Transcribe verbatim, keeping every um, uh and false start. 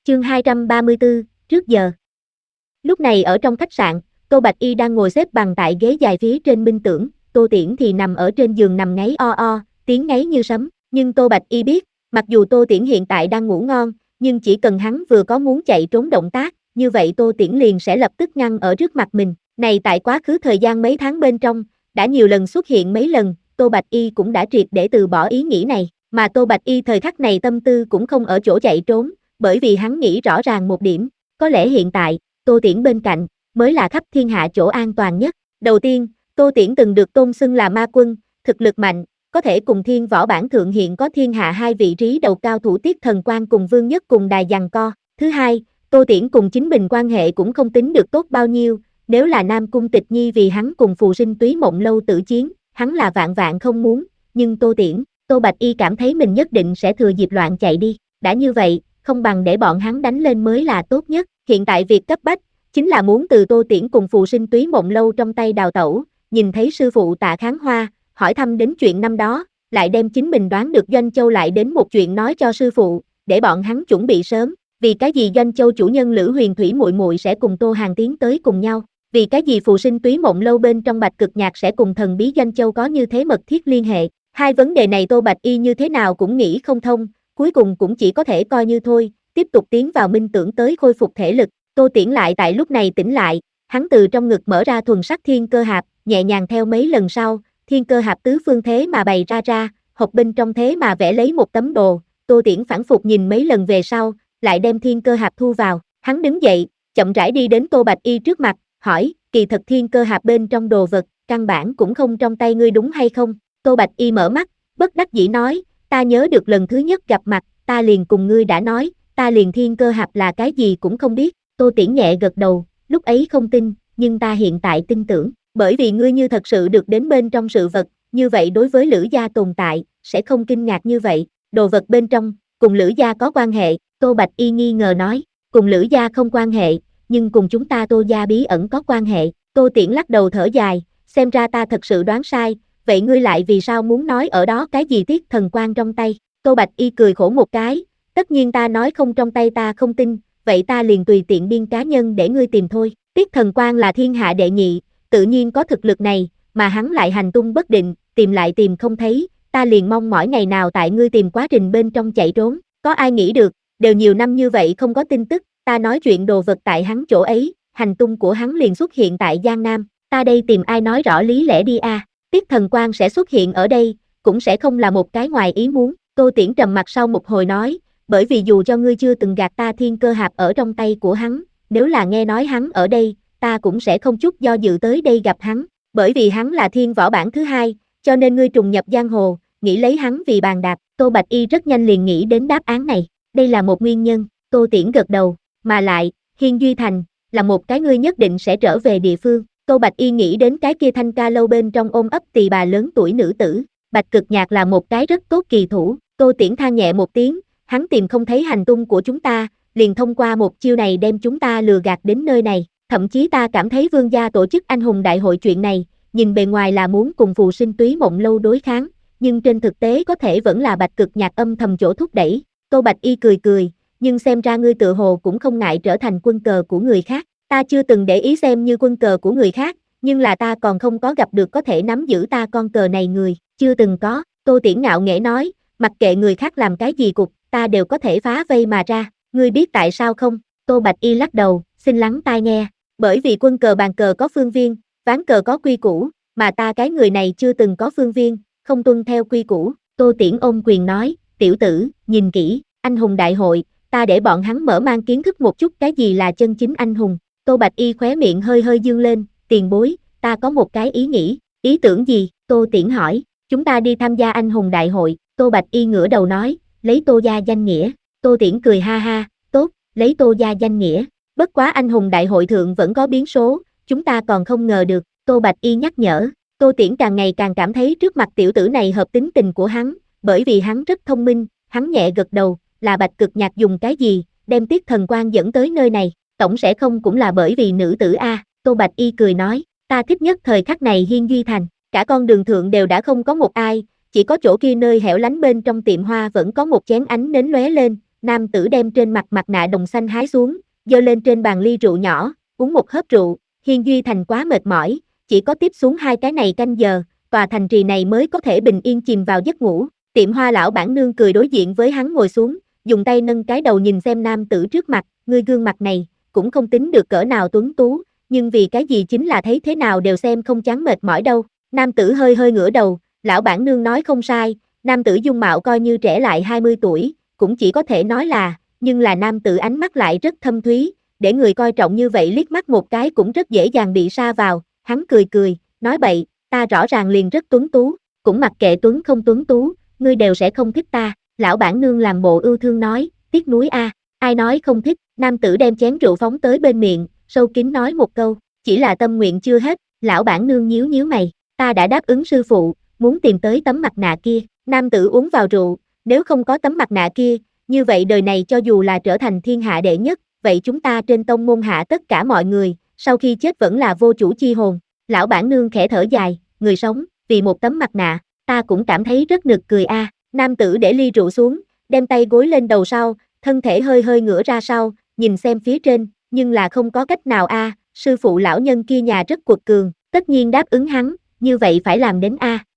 Chương hai trăm ba mươi tư, trước giờ. Lúc này ở trong khách sạn, Tô Bạch Y đang ngồi xếp bằng tại ghế dài phía trên minh tưởng, Tô Tiễn thì nằm ở trên giường nằm ngáy o o, tiếng ngáy như sấm, nhưng Tô Bạch Y biết, mặc dù Tô Tiễn hiện tại đang ngủ ngon, nhưng chỉ cần hắn vừa có muốn chạy trốn động tác, như vậy Tô Tiễn liền sẽ lập tức ngăn ở trước mặt mình, này tại quá khứ thời gian mấy tháng bên trong, đã nhiều lần xuất hiện mấy lần, Tô Bạch Y cũng đã triệt để từ bỏ ý nghĩ này, mà Tô Bạch Y thời khắc này tâm tư cũng không ở chỗ chạy trốn, bởi vì hắn nghĩ rõ ràng một điểm, có lẽ hiện tại, Tô Tiễn bên cạnh, mới là khắp thiên hạ chỗ an toàn nhất. Đầu tiên, Tô Tiễn từng được tôn xưng là ma quân, thực lực mạnh, có thể cùng thiên võ bản thượng hiện có thiên hạ hai vị trí đầu cao thủ Tiết Thần Quang cùng Vương Nhất cùng đài giằng co. Thứ hai, Tô Tiễn cùng chính mình quan hệ cũng không tính được tốt bao nhiêu, nếu là Nam Cung Tịch Nhi vì hắn cùng Phù Sinh Túy Mộng Lâu tử chiến, hắn là vạn vạn không muốn, nhưng Tô Tiễn, Tô Bạch Y cảm thấy mình nhất định sẽ thừa dịp loạn chạy đi, đã như vậy, không bằng để bọn hắn đánh lên mới là tốt nhất, hiện tại việc cấp bách, chính là muốn từ Tô Tiễn cùng Phù Sinh Túy Mộng Lâu trong tay đào tẩu, nhìn thấy sư phụ Tạ Kháng Hoa, hỏi thăm đến chuyện năm đó, lại đem chính mình đoán được Doanh Châu lại đến một chuyện nói cho sư phụ, để bọn hắn chuẩn bị sớm, vì cái gì Doanh Châu chủ nhân Lữ Huyền Thủy muội muội sẽ cùng Tô Hàn tiến tới cùng nhau, vì cái gì Phù Sinh Túy Mộng Lâu bên trong Bạch Cực Nhạc sẽ cùng thần bí Doanh Châu có như thế mật thiết liên hệ, hai vấn đề này Tô Bạch Y như thế nào cũng nghĩ không thông, cuối cùng cũng chỉ có thể coi như thôi, tiếp tục tiến vào minh tưởng tới khôi phục thể lực. Tô Tiễn lại tại lúc này tỉnh lại, hắn từ trong ngực mở ra thuần sắc thiên cơ hạp, nhẹ nhàng theo mấy lần sau, thiên cơ hạp tứ phương thế mà bày ra ra, hộp bên trong thế mà vẽ lấy một tấm đồ, Tô Tiễn phản phục nhìn mấy lần về sau, lại đem thiên cơ hạp thu vào, hắn đứng dậy, chậm rãi đi đến Tô Bạch Y trước mặt, hỏi, kỳ thật thiên cơ hạp bên trong đồ vật, căn bản cũng không trong tay ngươi đúng hay không? Tô Bạch Y mở mắt, bất đắc dĩ nói, ta nhớ được lần thứ nhất gặp mặt, ta liền cùng ngươi đã nói, ta liền thiên cơ hạp là cái gì cũng không biết. Tô Tiễn nhẹ gật đầu, lúc ấy không tin, nhưng ta hiện tại tin tưởng, bởi vì ngươi như thật sự được đến bên trong sự vật, như vậy đối với Lữ gia tồn tại, sẽ không kinh ngạc như vậy, đồ vật bên trong, cùng Lữ gia có quan hệ, Tô Bạch Y nghi ngờ nói, cùng Lữ gia không quan hệ, nhưng cùng chúng ta Tô gia bí ẩn có quan hệ, Tô Tiễn lắc đầu thở dài, xem ra ta thật sự đoán sai, vậy ngươi lại vì sao muốn nói ở đó cái gì Tiết Thần Quang trong tay, Tô Bạch Y cười khổ một cái, tất nhiên ta nói không trong tay ta không tin, vậy ta liền tùy tiện biên cá nhân để ngươi tìm thôi, Tiết Thần Quang là thiên hạ đệ nhị, tự nhiên có thực lực này, mà hắn lại hành tung bất định, tìm lại tìm không thấy, ta liền mong mỏi ngày nào tại ngươi tìm quá trình bên trong chạy trốn, có ai nghĩ được, đều nhiều năm như vậy không có tin tức, ta nói chuyện đồ vật tại hắn chỗ ấy, hành tung của hắn liền xuất hiện tại Giang Nam, ta đây tìm ai nói rõ lý lẽ đi a, Tiết Thần Quang sẽ xuất hiện ở đây, cũng sẽ không là một cái ngoài ý muốn, Tô Tiễn trầm mặt sau một hồi nói, bởi vì dù cho ngươi chưa từng gạt ta thiên cơ hạp ở trong tay của hắn, nếu là nghe nói hắn ở đây, ta cũng sẽ không chút do dự tới đây gặp hắn, bởi vì hắn là thiên võ bản thứ hai, cho nên ngươi trùng nhập giang hồ, nghĩ lấy hắn vì bàn đạp, Tô Bạch Y rất nhanh liền nghĩ đến đáp án này, đây là một nguyên nhân, Tô Tiễn gật đầu, mà lại, Hiên Duy Thành, là một cái ngươi nhất định sẽ trở về địa phương, Tô Bạch Y nghĩ đến cái kia thanh ca lâu bên trong ôm ấp tỳ bà lớn tuổi nữ tử, Bạch Cực Nhạc là một cái rất tốt kỳ thủ, Tô Tiễn than nhẹ một tiếng, hắn tìm không thấy hành tung của chúng ta, liền thông qua một chiêu này đem chúng ta lừa gạt đến nơi này, thậm chí ta cảm thấy Vương gia tổ chức anh hùng đại hội chuyện này, nhìn bề ngoài là muốn cùng Phù Sinh Túy Mộng Lâu đối kháng, nhưng trên thực tế có thể vẫn là Bạch Cực Nhạc âm thầm chỗ thúc đẩy, Tô Bạch Y cười cười, nhưng xem ra ngươi tự hồ cũng không ngại trở thành quân cờ của người khác, ta chưa từng để ý xem như quân cờ của người khác, nhưng là ta còn không có gặp được có thể nắm giữ ta con cờ này người, chưa từng có, Tô Tiễn ngạo nghễ nói, mặc kệ người khác làm cái gì cục, ta đều có thể phá vây mà ra, ngươi biết tại sao không? Tô Bạch Y lắc đầu, xin lắng tai nghe, bởi vì quân cờ bàn cờ có phương viên, ván cờ có quy củ, mà ta cái người này chưa từng có phương viên, không tuân theo quy củ, Tô Tiễn ôm quyền nói, tiểu tử, nhìn kỹ, anh hùng đại hội, ta để bọn hắn mở mang kiến thức một chút cái gì là chân chính anh hùng, Tô Bạch Y khóe miệng hơi hơi dương lên, tiền bối, ta có một cái ý nghĩ, ý tưởng gì? Tô Tiễn hỏi, chúng ta đi tham gia anh hùng đại hội, Tô Bạch Y ngửa đầu nói, lấy Tô gia danh nghĩa, Tô Tiễn cười ha ha, tốt, lấy Tô gia danh nghĩa, bất quá anh hùng đại hội thượng vẫn có biến số, chúng ta còn không ngờ được, Tô Bạch Y nhắc nhở, Tô Tiễn càng ngày càng cảm thấy trước mặt tiểu tử này hợp tính tình của hắn, bởi vì hắn rất thông minh, hắn nhẹ gật đầu, là Bạch Cực Nhạc dùng cái gì, đem Tiết Thần Quang dẫn tới nơi này, tổng sẽ không cũng là bởi vì nữ tử a, Tô Bạch Y cười nói, ta thích nhất thời khắc này Hiên Duy Thành, cả con đường thượng đều đã không có một ai, chỉ có chỗ kia nơi hẻo lánh bên trong tiệm hoa vẫn có một chén ánh nến lóe lên, nam tử đem trên mặt mặt nạ đồng xanh hái xuống, giơ lên trên bàn ly rượu nhỏ, uống một hớp rượu, Hiên Duy Thành quá mệt mỏi, chỉ có tiếp xuống hai cái này canh giờ, tòa thành trì này mới có thể bình yên chìm vào giấc ngủ. Tiệm hoa lão bản nương cười đối diện với hắn ngồi xuống, dùng tay nâng cái đầu nhìn xem nam tử trước mặt, ngươi gương mặt này, cũng không tính được cỡ nào tuấn tú, nhưng vì cái gì chính là thấy thế nào đều xem không chán mệt mỏi đâu. Nam tử hơi hơi ngửa đầu, lão bản nương nói không sai, nam tử dung mạo coi như trẻ lại hai mươi tuổi, cũng chỉ có thể nói là, nhưng là nam tử ánh mắt lại rất thâm thúy, để người coi trọng như vậy liếc mắt một cái cũng rất dễ dàng bị sa vào, hắn cười cười, nói bậy, ta rõ ràng liền rất tuấn tú, cũng mặc kệ tuấn không tuấn tú, ngươi đều sẽ không thích ta. Lão bản nương làm bộ ưu thương nói, tiếc nuối a, à, ai nói không thích. Nam tử đem chén rượu phóng tới bên miệng, sâu kín nói một câu, chỉ là tâm nguyện chưa hết. Lão bản nương nhíu nhíu mày, ta đã đáp ứng sư phụ, muốn tìm tới tấm mặt nạ kia. Nam tử uống vào rượu, nếu không có tấm mặt nạ kia, như vậy đời này cho dù là trở thành thiên hạ đệ nhất, vậy chúng ta trên tông môn hạ tất cả mọi người, sau khi chết vẫn là vô chủ chi hồn. Lão bản nương khẽ thở dài, người sống, vì một tấm mặt nạ, ta cũng cảm thấy rất nực cười a. À. Nam tử để ly rượu xuống, đem tay gối lên đầu sau, thân thể hơi hơi ngửa ra sau, nhìn xem phía trên, nhưng là không có cách nào a, à, sư phụ lão nhân kia nhà rất quật cường, tất nhiên đáp ứng hắn, như vậy phải làm đến a. À.